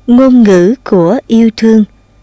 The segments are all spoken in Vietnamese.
Ngôn ngữ của yêu thương.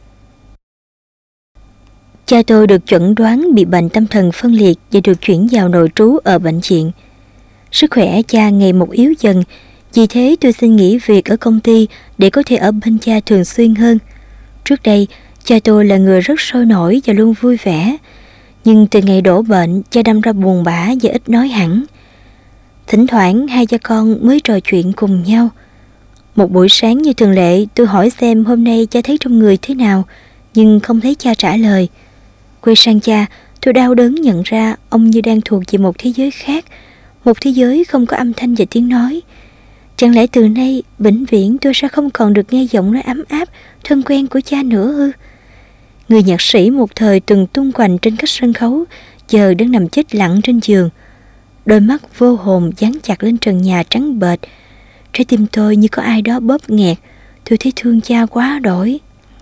Cha tôi được chẩn đoán bị bệnh tâm thần phân liệt và được chuyển vào nội trú ở bệnh viện. Sức khỏe cha ngày một yếu dần, vì thế tôi xin nghỉ việc ở công ty để có thể ở bên cha thường xuyên hơn. Trước đây, cha tôi là người rất sôi nổi và luôn vui vẻ, nhưng từ ngày đổ bệnh, cha đâm ra buồn bã và ít nói hẳn. Thỉnh thoảng hai cha con mới trò chuyện cùng nhau. Một buổi sáng như thường lệ, tôi hỏi xem hôm nay cha thấy trong người thế nào, nhưng không thấy cha trả lời. Quay sang cha, tôi đau đớn nhận ra ông như đang thuộc về một thế giới khác, một thế giới không có âm thanh và tiếng nói. Chẳng lẽ từ nay, vĩnh viễn tôi sẽ không còn được nghe giọng nói ấm áp, thân quen của cha nữa ư? Người nhạc sĩ một thời từng tung hoành trên các sân khấu, giờ đang nằm chết lặng trên giường. Đôi mắt vô hồn dán chặt lên trần nhà trắng bệch. Trái tim tôi như có ai đó bóp nghẹt. Tôi thấy thương cha quá đổi.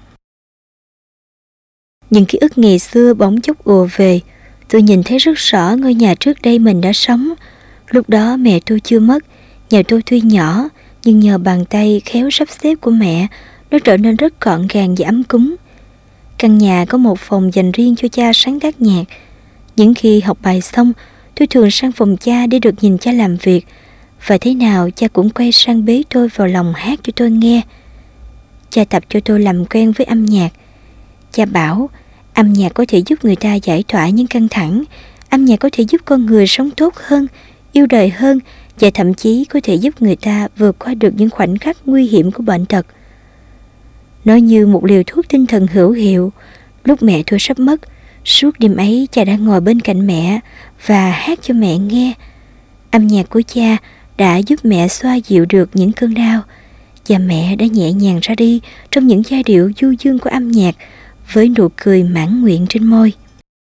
Những ký ức ngày xưa bỗng chốc ùa về. Tôi nhìn thấy rất rõ ngôi nhà trước đây mình đã sống. Lúc đó mẹ tôi chưa mất. Nhà tôi tuy nhỏ, nhưng nhờ bàn tay khéo sắp xếp của mẹ, nó trở nên rất gọn gàng và ấm cúng. Căn nhà có một phòng dành riêng cho cha sáng tác nhạc. Những khi học bài xong, tôi thường sang phòng cha để được nhìn cha làm việc. Và thế nào cha cũng quay sang bế tôi vào lòng hát cho tôi nghe. Cha tập cho tôi làm quen với âm nhạc. Cha bảo âm nhạc có thể giúp người ta giải tỏa những căng thẳng. Âm nhạc có thể giúp con người sống tốt hơn, yêu đời hơn, và thậm chí có thể giúp người ta vượt qua được những khoảnh khắc nguy hiểm của bệnh tật. Nó như một liều thuốc tinh thần hữu hiệu. Lúc mẹ tôi sắp mất, suốt đêm ấy cha đã ngồi bên cạnh mẹ và hát cho mẹ nghe. Âm nhạc của cha đã giúp mẹ xoa dịu được những cơn đau, và mẹ đã nhẹ nhàng ra đi trong những giai điệu du dương của âm nhạc với nụ cười mãn nguyện trên môi.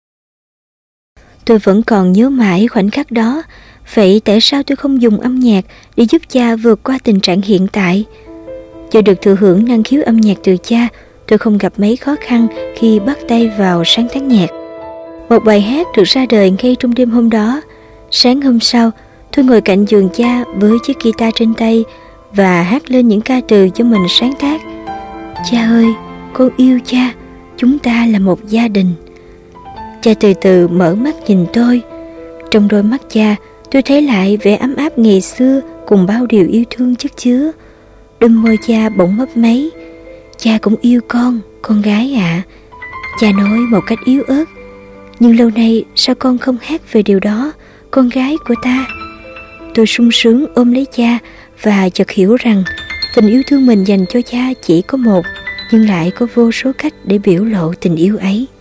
Tôi vẫn còn nhớ mãi khoảnh khắc đó. Vậy tại sao tôi không dùng âm nhạc để giúp cha vượt qua tình trạng hiện tại? Do được thừa hưởng năng khiếu âm nhạc từ cha, tôi không gặp mấy khó khăn khi bắt tay vào sáng tác nhạc. Một bài hát được ra đời ngay trong đêm hôm đó. Sáng hôm sau, tôi ngồi cạnh giường cha với chiếc guitar trên tay và hát lên những ca từ cho mình sáng tác. Cha ơi, con yêu cha, chúng ta là một gia đình. Cha từ từ mở mắt nhìn tôi. Trong đôi mắt cha, tôi thấy lại vẻ ấm áp ngày xưa cùng bao điều yêu thương chất chứa. Đôi môi cha bỗng mấp máy. Cha cũng yêu con gái ạ. Cha nói một cách yếu ớt. Nhưng lâu nay sao con không hát về điều đó, con gái của ta? Tôi sung sướng ôm lấy cha và chợt hiểu rằng tình yêu thương mình dành cho cha chỉ có một, nhưng lại có vô số cách để biểu lộ tình yêu ấy.